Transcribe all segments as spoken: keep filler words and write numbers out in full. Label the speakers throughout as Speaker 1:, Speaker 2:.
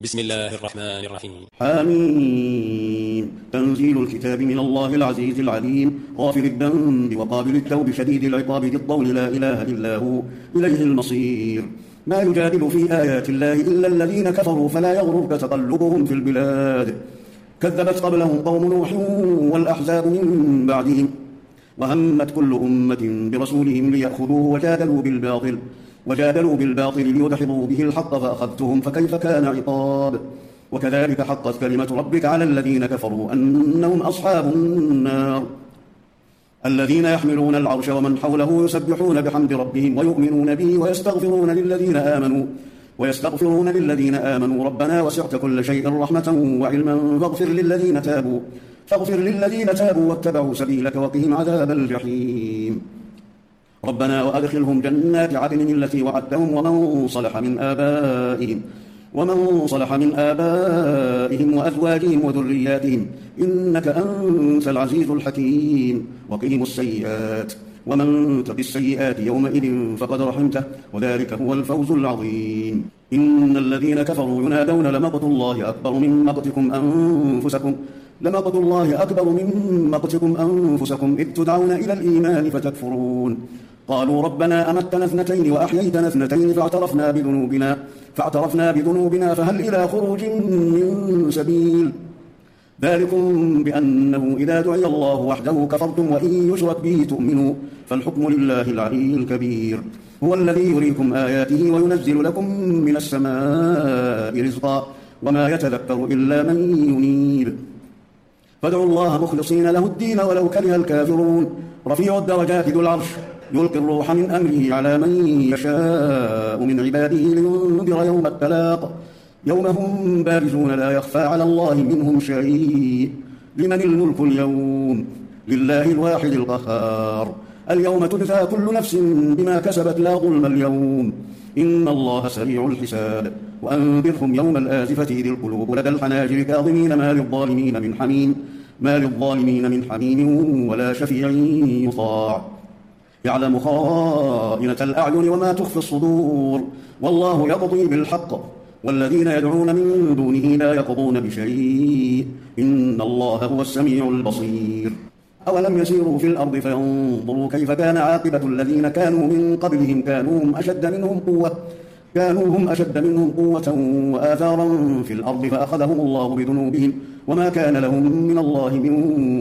Speaker 1: بسم الله الرحمن الرحيم.
Speaker 2: حميم. تنزيل الكتاب من الله العزيز العليم غافر الذنب وقابل التوب شديد العقاب ذي الطول لا إله إلا هو إليه المصير. ما يجادل في آيات الله إلا الذين كفروا فلا يغررك تقلبهم في البلاد. كذبت قبلهم قوم نوح والأحزاب من بعدهم وهمت كل أمة برسولهم ليأخذوه وجادلوا بالباطل وجادلوا بالباطل ليدحضوا به الحق فأخذتهم فكيف كان عقاب. وكذلك حقت كلمة ربك على الذين كفروا أنهم أصحاب النار. الذين يحملون العرش ومن حوله يسبحون بحمد ربهم ويؤمنون به ويستغفرون للذين آمنوا ويستغفرون للذين آمنوا ربنا وسعت كل شيء رحمة وعلما فاغفر للذين تابوا فاغفر للذين تابوا واتبعوا سبيلك وقهم عذاب الجحيم. ربنا وأدخلهم جنات عدن التي وعدتهم ومن صلح من آبائهم ومن صلح من آبائهم وأزواجهم وذرياتهم إنك أنت العزيز الحكيم. وقهم السيئات ومن تق السيئات يومئذ فقد رحمته وذلك هو الفوز العظيم. إن الذين كفروا ينادون لمقت الله أكبر من مقتكم أنفسكم لمقت الله أكبر من مقتكم أنفسكم إذ تدعون إلى الإيمان فتكفرون. قالوا ربنا أمتنا اثنتين وأحييتنا اثنتين فاعترفنا بذنوبنا فاعترفنا بذنوبنا فهل إلى خروج من سبيل. ذلكم بأنه إذا دعي الله وحده كفرتم وإن يشرك به تؤمنوا فالحكم لله العلي الكبير. هو الذي يريكم آياته وينزل لكم من السماء رزقا وما يتذكر إلا من ينيب. فادعوا الله مخلصين له الدين ولو كره الكافرون. رفيع الدرجات ذو العرش يلقي الروح من أمره على من يشاء من عباده لينذر يوم التلاق يوم هم بارزون لا يخفى على الله منهم شيء. لمن الملك اليوم لله الواحد القهار. اليوم تجزى كل نفس بما كسبت لا ظلم اليوم إن الله سريع الحساب. وأنذرهم يوم الآزفة إذ القلوب لدى الحناجر كاظمين ما للظالمين من حميم ما للظالمين من حميم ولا شفيع يطاع. يعلم خائنة الأعين وما تخفي الصدور والله يقضي بالحق والذين يدعون من دونه لا يقضون بشيء إن الله هو السميع البصير. أولم يسيروا في الأرض فينظروا كيف كان عاقبة الذين كانوا من قبلهم كانوا هم أشد منهم قوة كانوا هم أشد منهم قوة وآثارا في الأرض فأخذهم الله بذنوبهم وما كان لهم من الله من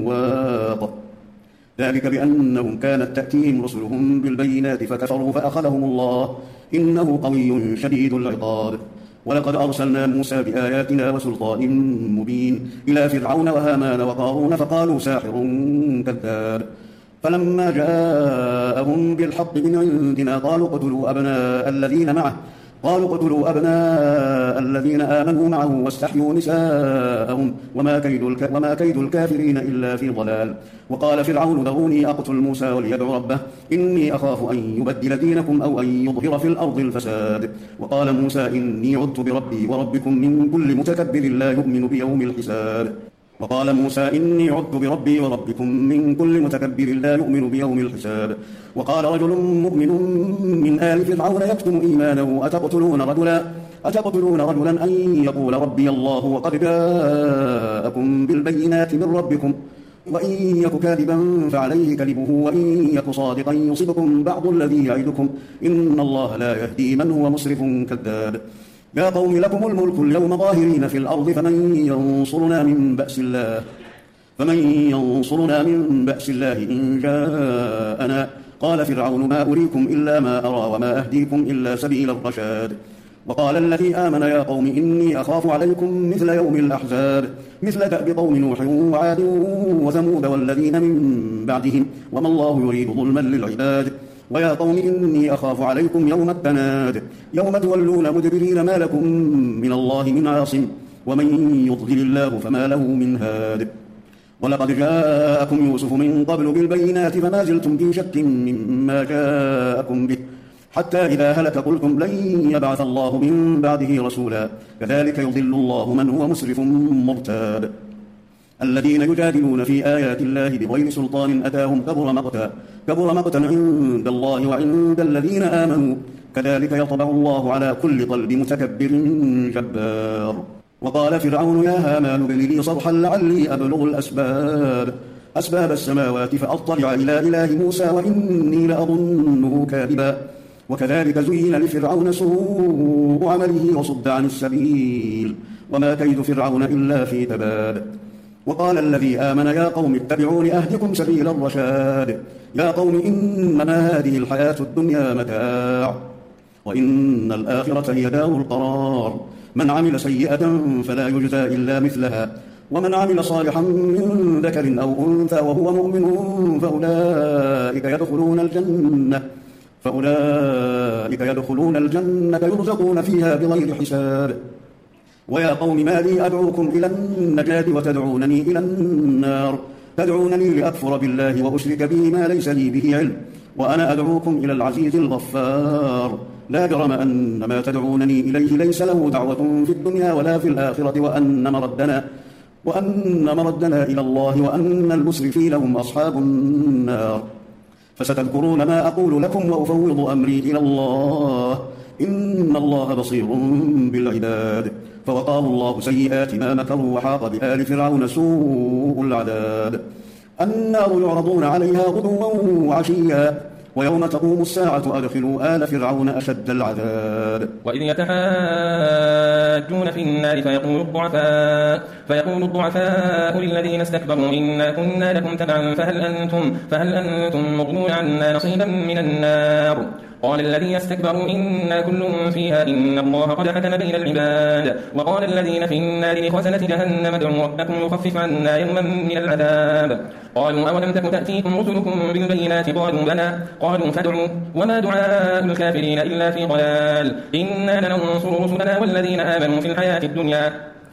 Speaker 2: واق. ذلك بأنهم كانت تأتيهم رسلهم بالبينات فكفروا فأخذهم الله إنه قوي شديد العقاب. ولقد أرسلنا موسى بآياتنا وسلطان مبين إلى فرعون وهامان وقارون فقالوا ساحر كذاب. فلما جاءهم بالحق من عندنا قالوا اقتلوا أبناء الذين معه قالوا اقتلوا أبناء الذين آمنوا معه واستحيوا نساءهم وما كيد, الك... وما كيد الكافرين إلا في ضلال. وقال فرعون ذروني أقتل موسى وليدع ربه إني أخاف أن يبدل دينكم أو أن يظهر في الأرض الفساد. وقال موسى إني عدت بربي وربكم من كل متكبر لا يؤمن بيوم الحساب. وقال موسى إني عدت بربي وربكم من كل متكبر لا يؤمن بيوم الحساب. وقال رجل مؤمن من آل فرعون يكتم إيمانه أتقتلون رجلا أتقتلون رجلا أن يقول ربي الله وقد جاءكم بالبينات من ربكم وإن يك كاذبا فعليه كذبه وإن يك صادقا يصبكم بعض الذي يعدكم إن الله لا يهدي من هو مسرف كذاب. يا قوم لكم الملك اليوم ظاهرين في الأرض فمن ينصرنا من بأس الله فمن ينصرنا من بأس الله إن جاءنا. قال فرعون ما أريكم إلا ما أرى وما أهديكم إلا سبيل الرشاد. وقال الذي آمن يا قوم إني أخاف عليكم مثل يوم الأحزاب مثل دأب قوم نوح وعاد وثمود والذين من بعدهم وما الله يريد ظلما للعباد. ويا قوم إني أخاف عليكم يوم التناد يوم تولون مدبرين ما لكم من الله من عاصم ومن يضلل الله فما له من هاد. ولقد جاءكم يوسف من قبل بالبينات فما زلتم في شك مما جاءكم به حتى إذا هلك قلتم لن يبعث الله من بعده رسولا كذلك يضل الله من هو مسرف مرتاب. الذين يجادلون في آيات الله بغير سلطان أتاهم كبر مقتا كبر مقتا عند الله وعند الذين آمنوا كذلك يطبع الله على كل قلب متكبر جبار. وقال فرعون يا هامان ابن لي صرحا لعلي أبلغ الأسباب أسباب السماوات فأطلع إلى إله موسى وإني لأظنه كاذبا. وكذلك زين لفرعون سوء عمله وصد عن السبيل وما كيد فرعون إلا في تباب. وقال الذي آمن يا قوم اتبعون أهدكم سبيل الرشاد. يا قوم إنما هذه الحياة الدنيا متاع وإن الآخرة هي دار القرار. من عمل سيئة فلا يجزى إلا مثلها ومن عمل صالحا من ذكر أو أنثى وهو مؤمن فأولئك يدخلون الجنة فأولئك يدخلون الجنة يرزقون فيها بغير حساب. ويا قوم ما لي أدعوكم إلى النجاة وتدعونني إلى النار تدعونني لأكفر بالله وأشرك به ما ليس لي به علم وأنا أدعوكم إلى العزيز الغفار. لا جرم أن ما تدعونني إليه ليس له دعوة في الدنيا ولا في الآخرة وأن مردنا وأن مردنا إلى الله وأن المسرفين هم أصحاب النار. فستذكرون ما أقول لكم وأفوض أمري إلى الله إن الله بصير بالعباد. فوقاه الله سيئات ما مكروا وحاق بآل فرعون سوء العذاب. النار يعرضون عليها غدوا وعشيا ويوم تقوم الساعة أدخلوا آل فرعون أشد العذاب.
Speaker 1: وإذ يتحاجون في النار فيقول الضعفاء فيقول الضعفاء للذين استكبروا إنا كنا لكم تبعا فهل أنتم فهل أنتم مغنون عنا نصيبا من النار. قال الذين استكبروا إنا كل فيها إن الله قد حكم بين العباد. وقال الذين في النار لخزنة جهنم ادعوا ربكم يخفف عنا يوما من العذاب. قالوا أولم تك تأتيكم رسلكم بالبينات قالوا بلى قالوا فادعوا وما دعاء الكافرين إلا في ضلال. إنا لننصر رسلنا والذين آمنوا في الحياة الدنيا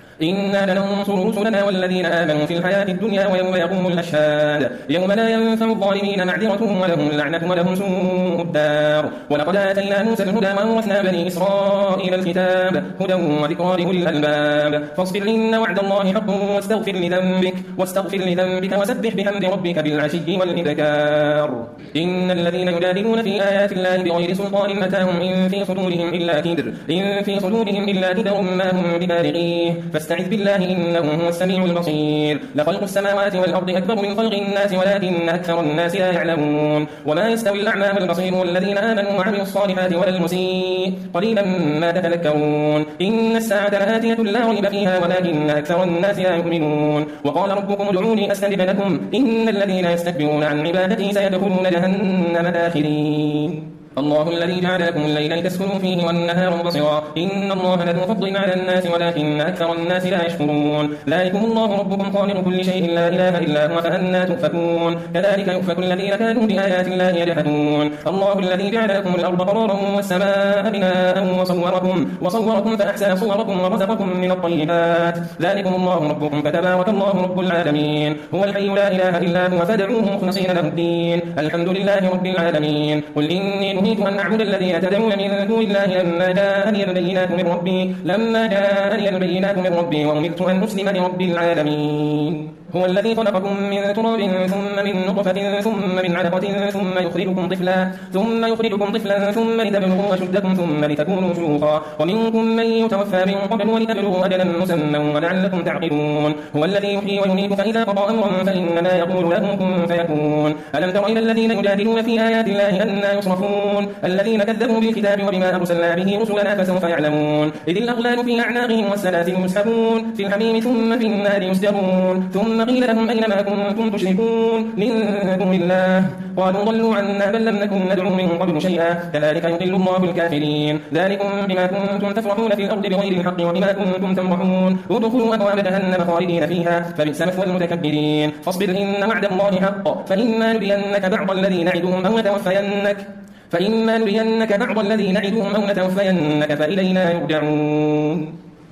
Speaker 1: إنا لننصر رسلنا والذين آمنوا في الحياة الدنيا ويوم يقوم الأشهاد يوم لا ينفع الظالمين معذرتهم ولهم اللعنة ولهم سوء الدار. ولقد آتينا موسى الهدى وأورثنا بني إسرائيل الكتاب هدى وذكرى لأولي الألباب. فاصبر إن وعد الله حق واستغفر لذنبك واستغفر لذنبك وسبح بحمد ربك بالعشي والإبكار. إن الذين يجادلون في آيات الله بغير سلطان أتاهم إن في صدورهم إلا كبر إن في صدورهم إلا كبر ما هم ببالغيه فاستعذ بالله إنه هو السميع البصير. لخلق السماوات والأرض أكبر من خلق الناس ولكن أكثر الناس لا يعلمون. وما يستوي الأعمى والبصير والذين آمنوا وعملوا الصالحات ولا المسيء قليلا ما تتذكرون. إن الساعة لآتية لا ريب فيها ولكن أكثر الناس لا يؤمنون. وقال ربكم ادعوني أستجب لكم إن الذين يستكبرون عن عبادتي سيدخلون جهنم داخرين. الله الذي جعل لكم الليل لتسكنوا فيه والنهار مبصرا إن الله لذو فضل على الناس ولكن أكثر الناس لا يشكرون. ذلكم الله ربكم خالق كل شيء لا إله إلا هو فأنى تؤفكون. كذلك يؤفك الذين كانوا بآيات الله يجحدون. الله الذي جعل لكم الأرض قرارا والسماء بناء وصوركم وصوركم فأحسن صوركم ورزقكم من الطيبات. ذلكم الله ربكم فتبارك الله رب العالمين. هو الحي لا إله إلا هو فادعوه مخلصين له الدين الحمد لله رب العالمين. قل إني أن أعبد الذين تدعون من دون الله لما جاءني البينات من ربي لما جاءني البينات من ربي وأمرت أن أسلم لرب العالمين. هو الذي خلقكم من تراب ثم من نطفة ثم من علقة ثم يخرجكم طفلا ثم يخرجكم طفلا ثم لتبلغوا أشدكم ثم لتكونوا شيوخا ومنكم من يتوفى من قبل ولتبلغوا أجلا مسمى ولعلكم تعقلون. هو الذي يحيي ويميت فإذا قضى أمرا فإنما يقول له كن فيكون. ألم تر إلى الذين يجادلون في آيات الله أنى يصرفون الذين كذبوا بالكتاب وبما أرسلنا به رسلنا فسوف يعلمون. إذ الأغلال في أعناقهم والسلاسل يسحبون في الحميم ثم في النار يسجرون ثم قيل لهم أين ما كنتم تشركون من دون الله قالوا ضلوا عنا بل لم نكن ندعو من قبل شيئا كذلك يضل الله الكافرين. ذلكم بما كنتم تفرحون في الأرض بغير الحق وبما كنتم تمرحون ادخلوا أبواب جهنم خالدين فيها فبئس مثوى المتكبرين. فاصبر إن وعد الله حق فإما نرينك بعض الذي نعدهم أو نتوفينك فإما نرينك بعض الذي نعدهم أو نتوفينك فإلينا يرجعون.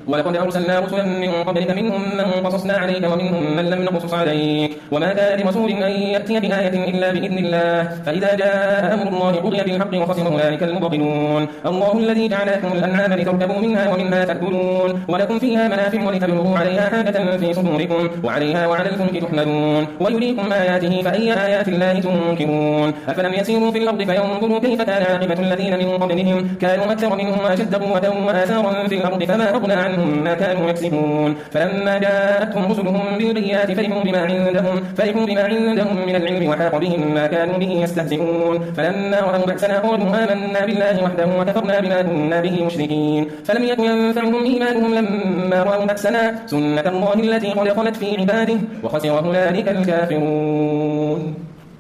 Speaker 1: ولقد أرسلنا رسلا من قبلك منهم من قصصنا عليك ومنهم من لم نقصص عليك وما كان لرسول أن يأتي بآية إلا بإذن الله فإذا جاء أمر الله قضي بالحق وخسر أولئك المبطلون الله الذي جعل لكم الأنعام لتركبوا منها ومنها تأكلون ولكم فيها منافع ولتبلغوا عليها حاجة في صدوركم وعليها وعلى الفلك تحملون ويريكم آياته فأي آيات الله تنكرون أفلم يسيروا في الأرض فينظروا كيف كان عاقبة الذين من قبلهم كانوا أكثر منهم وأشد قوة وآثارا في الأرض فما أغنى عنهم ما كانوا يكسبون فلما جاءتهم رسلهم بالبينات فرحوا بما عندهم فرحوا بما عندهم من العلم وحاق بهم ما كانوا به يستهزئون فلما رأوا بأسنا قالوا آمنا بالله وحده وكفرنا بما كنا به مشركين فلم يكن ينفعهم إيمانهم لما رأوا بأسنا سنة الله التي قد خلت في عباده وخسر هنالك الكافرون.